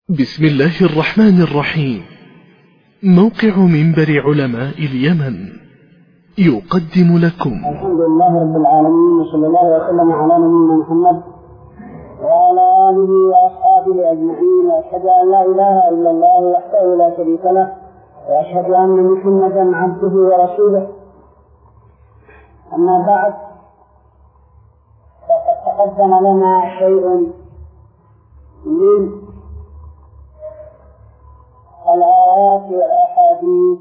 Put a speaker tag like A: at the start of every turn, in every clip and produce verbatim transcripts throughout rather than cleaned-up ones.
A: بسم الله الرحمن الرحيم. موقع منبر علماء اليمن يقدم لكم
B: الحمد لله رب العالمين، وصلى الله وسلم على نبينا محمد وعلى آله وأصحابه أجمعين، وأشهد أن لا إله إلا الله وحده لا شريك له، وأشهد أن محمدا عبده ورسوله. أما بعد، فقد تقدم لنا شيء من الآيات والأحاديث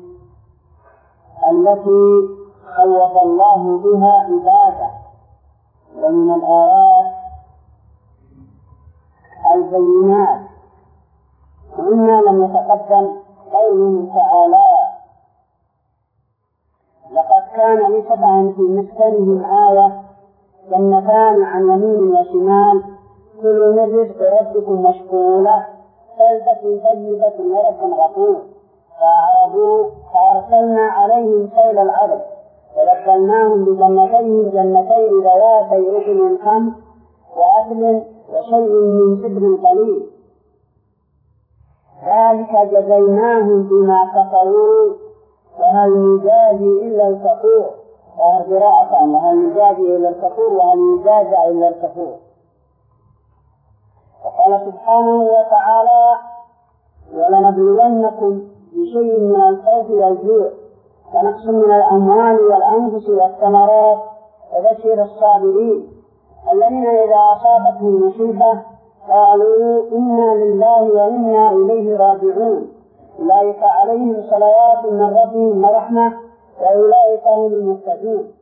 B: التي خوف الله بها عباده، ومن الآيات البينات ومما لم يتقدم قوله تعالى: لقد كان لسبع في مسكنهم آية جنتان عن يمين وشمال كلوا من رزق ربكم واشكروا له بلدة طيبة ورب غفور. فأعرضوا فأرسلنا عليهم سيل العرض وبدلناهم بجنتين جنتين ذواتي أكل خمس وأكل وشيء من سدر قليل، ذلك جزيناهم بما كفروا وهل نجازي إلا الكفور. وقراءة وهل نجازي إلا الكفور وهل نجازى إلا الكفور. وقال سبحانه وتعالى: ولنبلونكم بشيء من الخوف والجوع ونقص من الأموال والأنفس والثمرات وبشر الصابرين الذين إذا أصابتهم مصيبة قالوا إنا لله وإنا إليه راجعون أولئك عليهم صلوات من ربهم ورحمة وأولئك هم المهتدون.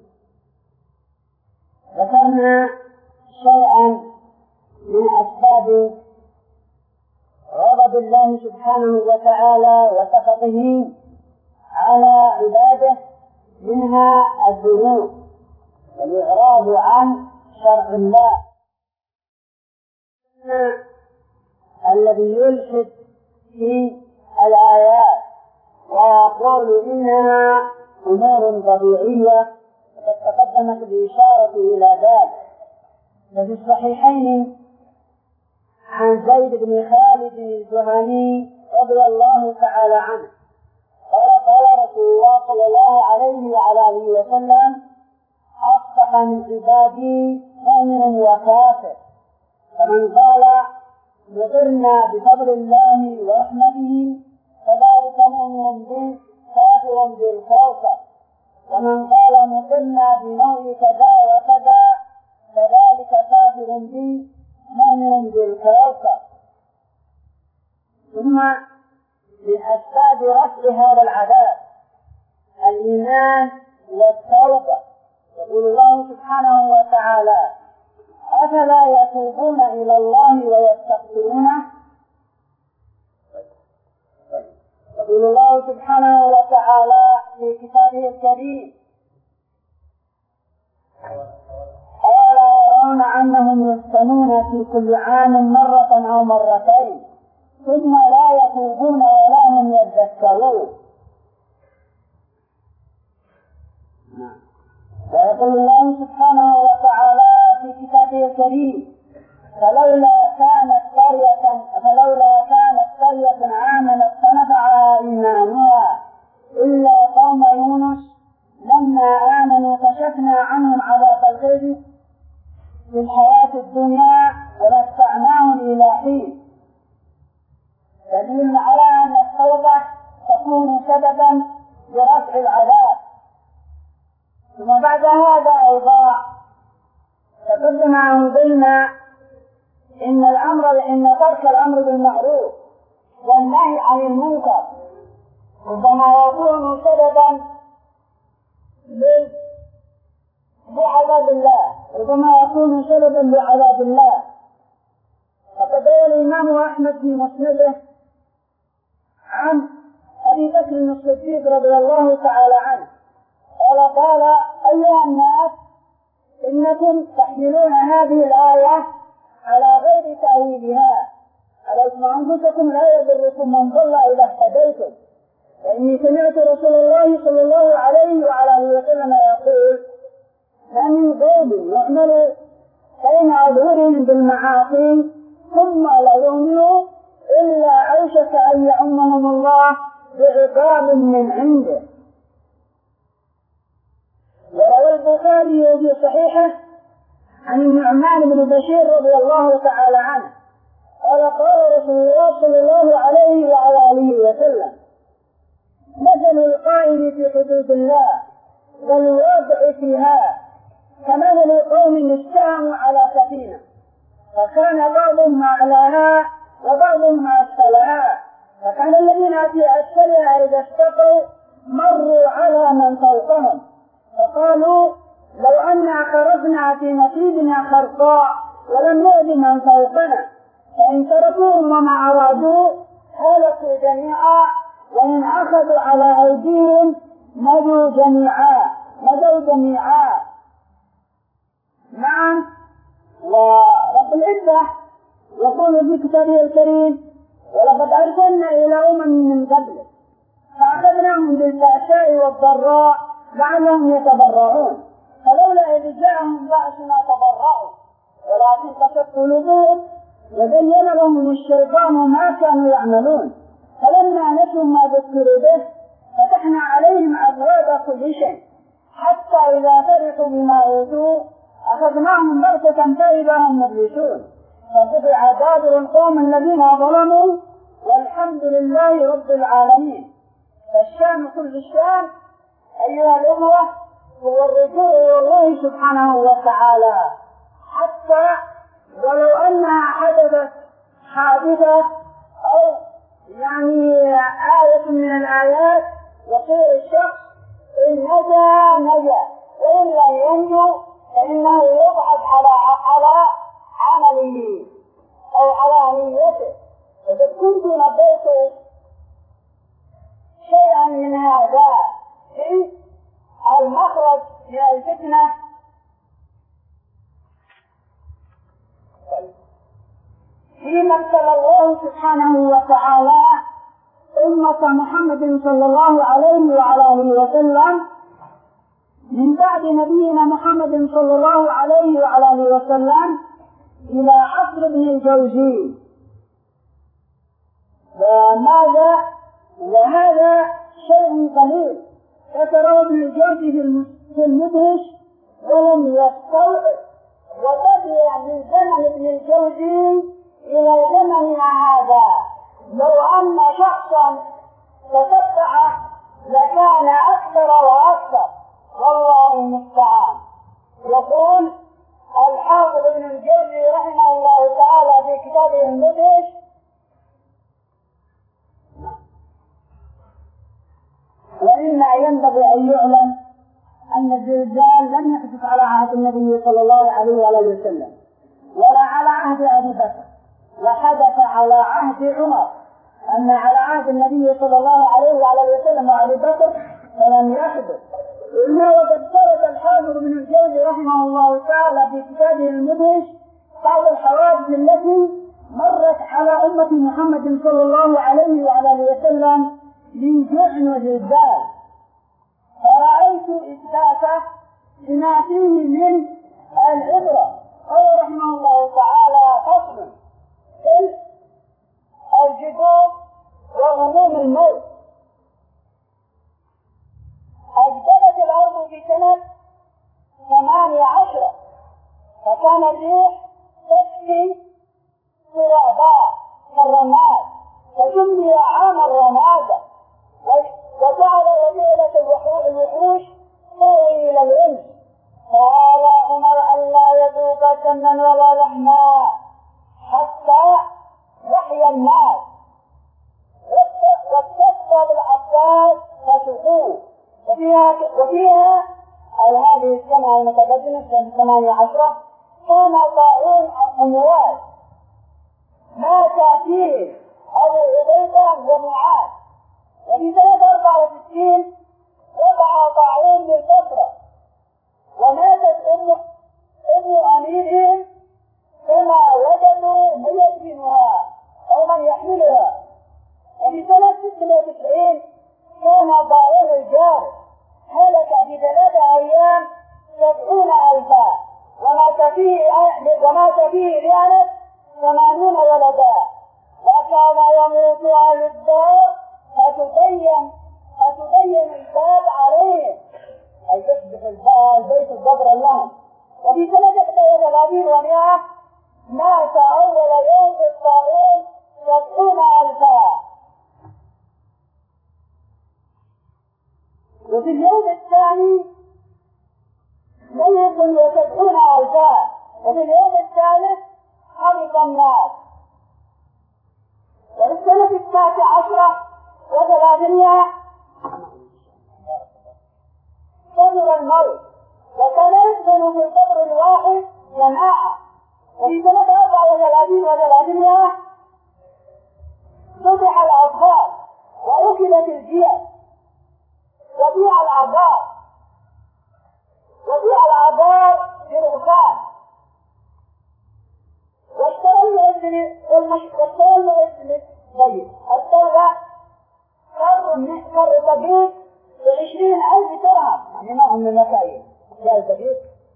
B: ذكرنا شيئا من أسباب غضب الله سبحانه وتعالى وسخطه على عباده، منها الذنوب والإعراض عن شرع الله. الذي يلحد في الآيات ويقول إنها أمور طبيعية، وقد تقدمت الإشارة إلى ذلك. ففي الصحيحين عن زيد بن خالد الجهني رضي الله تعالى عنه قال: قال رسول الله صلى الله عليه وعلى آله وسلم: أصبح من عبادي مؤمن وكافر، فمن قال مطرنا بفضل الله ورحمته فذلك مؤمن به كافر بالكوكب، ومن قال مطرنا بنوع كذا وكذا فذلك كافر به مؤمن بالكوكب. ثم من أسباب رفع هذا العذاب الإيمان والتوبة. يقول الله سبحانه وتعالى: أفلا يتوبون إلى الله ويستغفرونه. يقول الله سبحانه وتعالى في كتابه الكريم: أولا يرون أنهم يفتنون في كل عام مرة أو مرتين ثم لا يتوبون ولا هم يذكرون. ويقول الله سبحانه وتعالى في كتابه الكريم: فلولا كانت قرية فلولا كانت قرية آمنت فنفعها إيمانها إلا قوم يونس لما آمنوا كشفنا عنهم عذاب الخزي في الحياة الدنيا ورفعناهم إلى حين. دليل على أن التوبة تكون سببا لرفع العذاب. ثم بعد هذا أيضا تقدم عندنا إن الأمر إن ترك الأمر بالمعروف والنهي عن المنكر ربما يكون سببا لعذاب الله، ربما يكون سببا لعذاب الله. فقد روى الإمام أحمد في مسنده عن أبي بكر الصديق رضي الله تعالى عنه قال: قال أيها الناس، إنكم تحملون هذه الآية على غير تأويلها، عليكم أنفسكم لا يضركم من ضل إذا اهتديتم. فإني سمعت رسول الله صلى الله عليه وعلى آله وسلم يقول: ما من قوم يعمل بين أظهرهم بالمعاصي ثم لا يؤمنوا إلا أوشك أن يعمهم الله بعقاب من عنده. وروى البخاري في صحيحه عن النعمان بن بشير رضي الله تعالى عنه قال قال رسول الله صلى الله عليه وعلى آله وسلم: مثل القائد في حدود الله والواضع فيها كمثل قوم استعانوا على سفينة فكان بعضهم أعلاها وبعضهم أسفلها، فكان الذين في أسفلها إذا استقوا مروا على من فوقهم فقالوا: لو أننا خرجنا في نصيبنا خرقاء ولم نؤذ من فوقنا، فإن تركوهم وما أرادوا هلكوا جميعا، وإن أخذوا على أيديهم نجوا جميعا نجوا جميعا. نعم. ورب العزة يقول في كتابه الكريم: ولقد أرسلنا إلى أمم من قبل فأخذناهم بالبأساء والضراء لعلهم يتضرعون، فلولا إذ جاءهم بأسنا تضرعوا ولكن قست قلوبهم وزين لهم الشيطان ما كانوا يعملون، فلما نسوا ما ذكروا به فتحنا عليهم أبواب كل شيء حتى إذا فرحوا بما أوتوا أخذناهم بغتة فإذا هم مبلسون، فقطع دابر القوم الذين ظلموا والحمد لله رب العالمين. فالشام كل الشام أيها الأخوة هو الرجوع إلى الله سبحانه وتعالى، حتى ولو أنها حدثت حادثة أو يعني آية من الآيات يصير الشخص إن نجا نجا وإن لم ينجو فإنه يبعد على على عمله أو على نيته. إذا كنت نبيت شيئا من هذا في المخرج من الفتنة حين ابتلى الله سبحانه وتعالى أمة محمد صلى الله عليه وعلى آله وسلم من بعد نبينا محمد صلى الله عليه وعلى آله وسلم إلى عصر ابن الجوزي. وماذا؟ وهذا شيء قليل ذكره ابن الجوزي في المدهش ولم يستوعب، وتبع من زمن ابن الجوزي إلى زمننا هذا لو أن شخصا تتبع لكان أكثر وأكثر، والله المستعان. يقول الحافظ ابن الجوزي رحمه الله تعالى في كتابه المدهش: وإما ينبغي أن يعلم أن الزلزال لم يحدث على عهد النبي صلى الله عليه وسلم ولا على عهد أبي بكر، وحدث على عهد عمر، أما على عهد النبي صلى الله عليه وسلم وأبي بكر فلم يحدث. إنه وقد ثبت الحافظ ابن الجوزي رحمه الله تعالى في كتابه المدهش بعض الحوادث التي مرت على أمة محمد صلى الله عليه وسلم من جعن وزلزال، فرأيت إثباته بما فيه من العبرة. قال رحمه الله تعالى: فصل الجدود وغموم الموت. أجدبت الأرض في سنة ثمانية عشر، فكان الريح تسقي سرعباء كالرماد فسمي عام الرمادة، وجعل وجعلت الوحوش تهوي إلى الإنس، فقال عمر أن لا يذوق سمنا ولا لحما حتى يحيى الناس، واكتسب العباس فسقوه. وفيها وفيها أو هذه السنة المتقدمة سنة ثمانية عشرة كان طاعون أموال مات فيه أبو عبيدة ومعاذ. وفي سنة أربعة وستين وقع طاعون بالبصرة وماتت ابن ابن أميرهم كما وجدوا من يدفنها أو من يحملها. وفي سنة ستة وتسعين كان طاعون الجار هلك في ثلاثة أيام سبعون ألفا، ومات فيه ومات فيه لعنة ثمانون ولدا، كان يموت أهل الدار فتبين فتبين الباب عليهم، أي تصبح البيت القبر لهم. وفي سنة إحدى وثلاثين ومئة مات أول يوم بالطاعون سبعون ألفا، وفي اليوم الثاني ميت وسبعون ألفا، وفي اليوم الثالث خلق الناس. وفي السنة التاسعة عشرة وثلاثمائة صدر الموت، وكان يسكن في القبر الواحد جماعة. وفي سنة أربعة وثلاثين وثلاثمائة ذبح الأطفال وأكلت الجيش وبيع العبار وبيع العبار برغفان، واشترى المؤذن واشترى المؤذن طيب الدولة كر طبيب بعشرين ألف درهم، يعني ما هم المكاين جاي طبيب.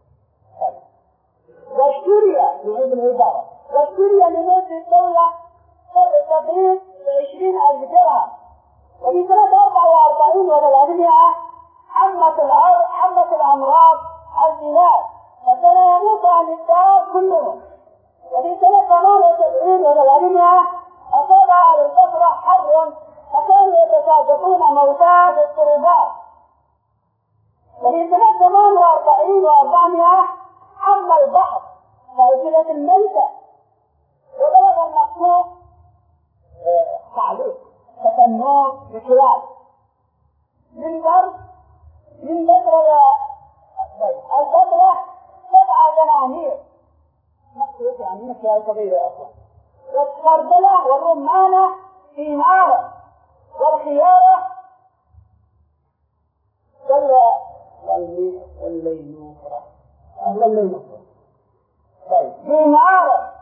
B: واشتري يعيد الإدارة واشتري لمؤذن الدولة كر طبيب بعشرين ألف درهم. وفي سنة أربعة وأربعين وثلاثمائة حمت الأرض حمت الأمراض البلاد فكان يموت عن الدار كلهم. وفي سنة ثمانية وسبعين وثلاثمائة أصاب على البصرة حر فكانوا يتساقطون موتى في الطرقات. وفي سنة ثمانية وأربعين وأربعمائة حم البحر فأكلت الميتة، وبلغ المكتوب تعليق تتنوع بكلاب من برد من بصرة البصرة سبعة دنانير مكتوب يعني مكيال كبيرة أصلا، والسردلة والرمانة في نار، والخيارة واللينوفرة واللينوفرة طيب في نار.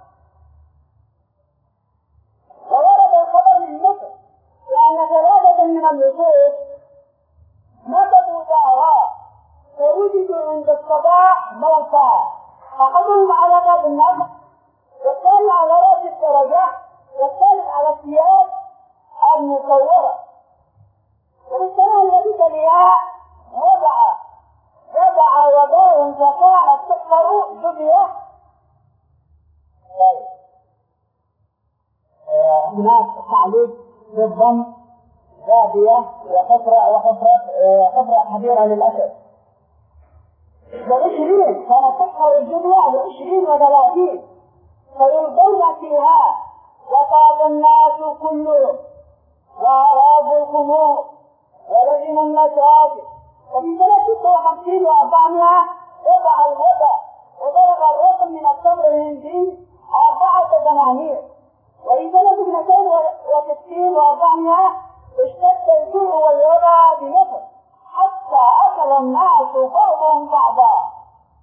B: وورد الخبر من مصر لأن ثلاثة من اللصوص نبتوا دارا فوجدوا عند الصباح موتى، أحدهم على باب النبض والثاني على رأس الدرجة والثالث على الثياب المصورة. وفي السنة التي تليها وضع وضع وباء فكانت تحفر جبية. هناك تعليق بالضم زابية وحفرة وحفرة حفرة كبيرة للأسد. وعشرين كانت تحفر الجبية وعشرين وثلاثين فيلقون فيها وقال الناس كلهم وأرادوا الخمور ولزموا المساجد. وفي سنة ستة وخمسين وأربعمائة وضع الوضع وبلغ الرقم من التمر الهندي أربعة دنانير. وفي سنة اثنتين وستين وأربعمائة اشتد الجوع والوباء بمصر حتى أكل الناس بعضهم بعضا،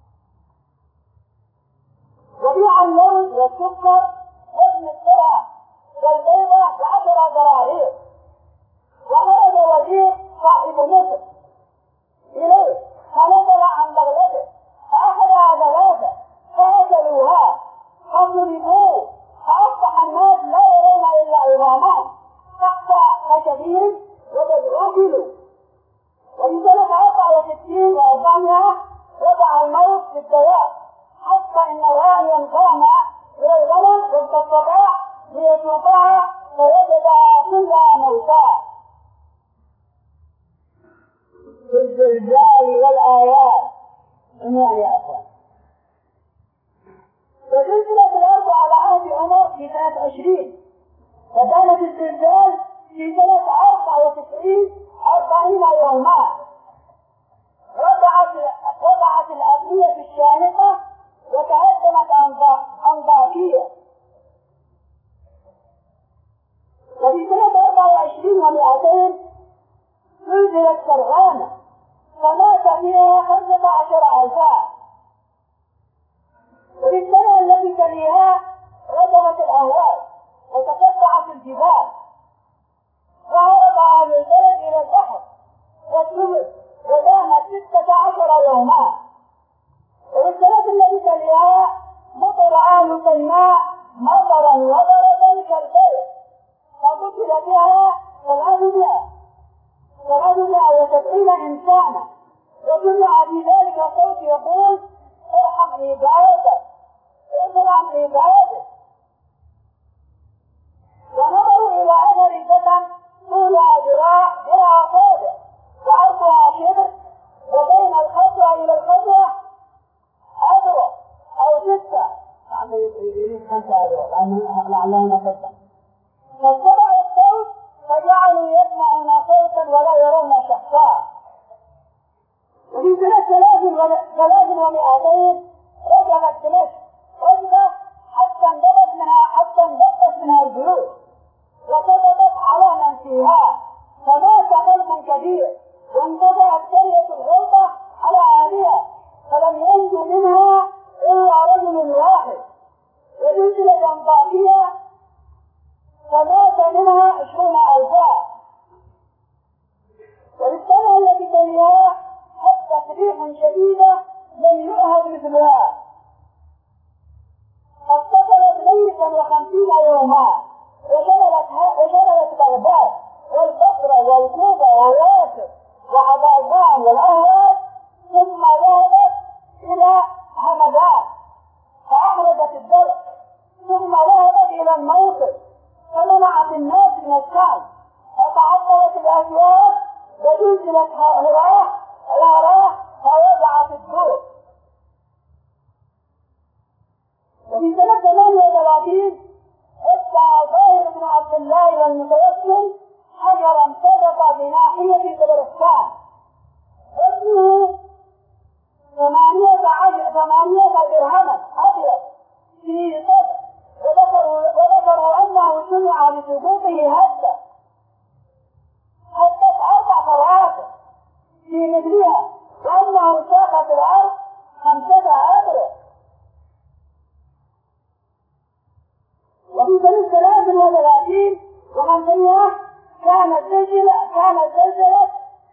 B: وبيع اللوز والسكر وابن السرعة والبيضة بعشر دراهير. وخرج وزير صاحب مصر إليه فنزل عن بغلته فأخذ ثلاثة فأكلوها فضربوه فأصبح الناس لا يرون إلا عظامان تحت خشبين وقد أكلوا. وفي سنة أربعة وستين وأربعمائة وضع الموت في الدواب حتى إن راعيا قام إلى الغنم ضد الصباح ليشوفها فوجدها كلها موتى. في الزلزال والآيات إنوان يا أخوان. وزلزلت الأرض على عهد عمر في سنة عشرين، فكانت الزلزال في سنة أربعة وتسعين أربعين يوما. وضعت وضعت الأبنية الشامخة وتهدمت أنطاكية. وفي سنة أربعة وعشرين ومئتين زلزلت فرغانة فمات فيها خمسة عشر ألفا. وفي السنة التي تليها ردمت الأهوال وتقطعت الجبال وهرب أهل البلد إلى البحر والسبل ودامت ستة عشر يوما. وفي السنة التي تليها مطر أهل سيناء مطرا وضربا كالبيت فقتل بها سبعمائة سبعمائة وسبعين إنسانا، وجمع في ذلك صوت يقول ارحم عبادك ارحم عبادك. ونظروا إلى أثر الفتن طولها ذراع ذراع صادق وعرضها شبر، وبين الخطوة إلى الخطوة أذرع أو ستة، يعني يريد خمسة أذرع لعلهم فتن. فاتبعوا الصوت فجعلوا يسمعون صوتا ولا يرون شخصا. وفي سنة ثلاث ومئتين رجعت دمشق رجبة حتى انضبط منها حتى انضبط منها الجلود وكتبت على من فيها، فمات خلق كثير وانقطعت قرية الغربة على أهلها، فلم ينجو منها إلا رجل واحد، وجزلت أنطاكية فمات منها عشرون ألفا. وللسنة التي تليها حتى ريح شديدة لم يؤهد مثلها، اتصلت ليلة وخمسين يوما وشملت بغداد والبصرة والكوفة وياسر وعبادان والأهواز، ثم ذهبت إلى همدان فأخرجت الدرع، ثم ذهبت إلى الموصل فمنعت الناس من الشام، فتعطلت الأسواق وزلزلت هراه الهراه فوضعت الدور. وفي سنة ثمانية وثلاثين ادعى ظاهر بن عبد الله والمتوكل حجرا صدق بناحية طبرستان اسمه ثمانية عشر ثمانية درهما أبيض في صدق، وذكروا, وذكروا أنه سمع بسقوطه هدة هدت أربع فرعات في مثلها، وأنه ساقت الأرض خمسة أبرق. وفي سنة ثلاث وثلاثين وخمسمائة كانت زلزلة كانت زلزلة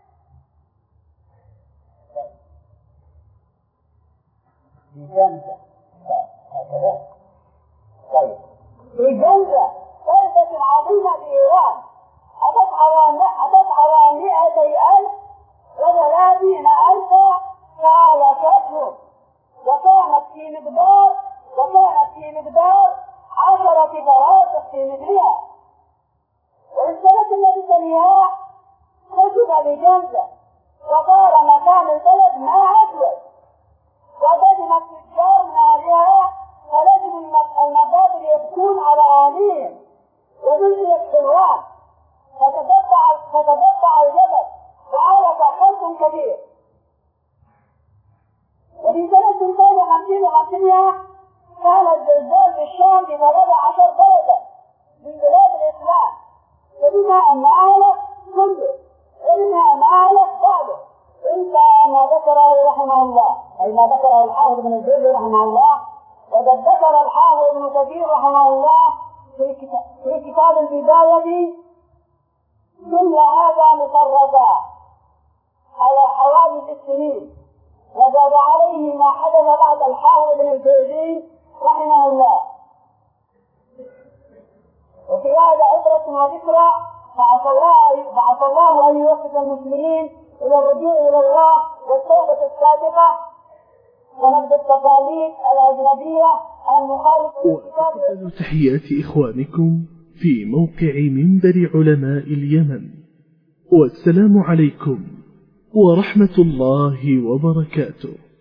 B: في جنزة هكذا طيب في جنزة زلزلة عظيمة في إيران أتت على أتت على مئتي ألف وثلاثين ألفا فهلكتهم، وكانت في مقدار وكانت في مقدار عشرة فراسخ في مثلها. والسنة التي تليها كتب بجنزة وصار مكان البلد ما أسود، وبدن التجار من أهلها فلزم المبادر يبكون على أهليهم، وزلزلت حلوان فتتبع الجبل وعلق خلق كبير. وفي سنة ثانية وخمسين وخمسمائة كان الزلزال في الشام بثلاث عشر بلدة من بلاد الإسلام، وبما أن أهلك كله وبما أن أهلك بعضه، إلا ما ذكره رحمه الله، أي ما ذكره الحافظ بن الجوزي رحمه الله، وقد ذكر الحافظ ابن كثير رحمه الله في كتاب البداية كل هذا مفرطا على حوادث السنين، وزاد عليه ما حدث بعد الحافظ بن الجوزي رحمه الله. وفي هذا عبرة وذكرى بعث الله أن يوفق المسلمين إلى الرجوع إلى الله والتوبة الصادقة ونبذ التقاليد الأجنبية المخالفة للكتاب.
A: وتقبلوا تحيات إخوانكم في موقع منبر علماء اليمن، والسلام عليكم ورحمة الله وبركاته.